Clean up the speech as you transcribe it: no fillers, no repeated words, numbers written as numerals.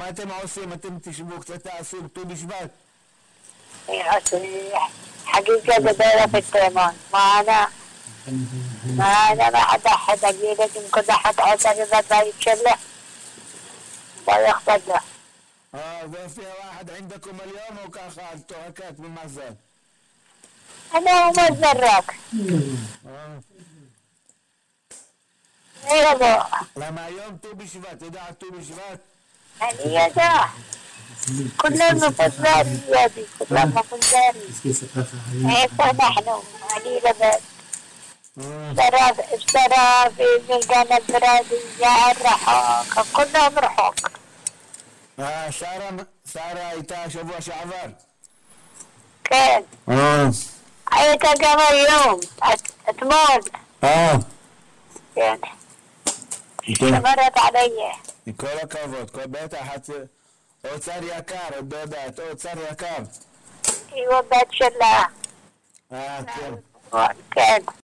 מה אתם עושים? אתם תשבו קצת תעשו ט"ו בשבט? حقيقة قبيلة في التيمون معنا ما حد أجي لك إن كنت حد عطر إذا يتشلح ويخطط له. ده فيها واحد عندكم اليوم وكاخا هكاك بالمعزل؟ أنا مزرك. ايوه لما يوم ط"و بشبات إذا ط"و بشبات يعني ده كلنا مفزاري يا دي كلنا مفزاري نحن يعني لبس اشترى في ميدان البرادية الرحاق كلهم رحاق. سارة ايتا شبوة شعبان كان ايتا كمان يوم اتمول كان مرت علي כל הכבוד, בטח, אוצר יקר, את יודעת, אוצר יקר. היא עובד שלה. כן. כן.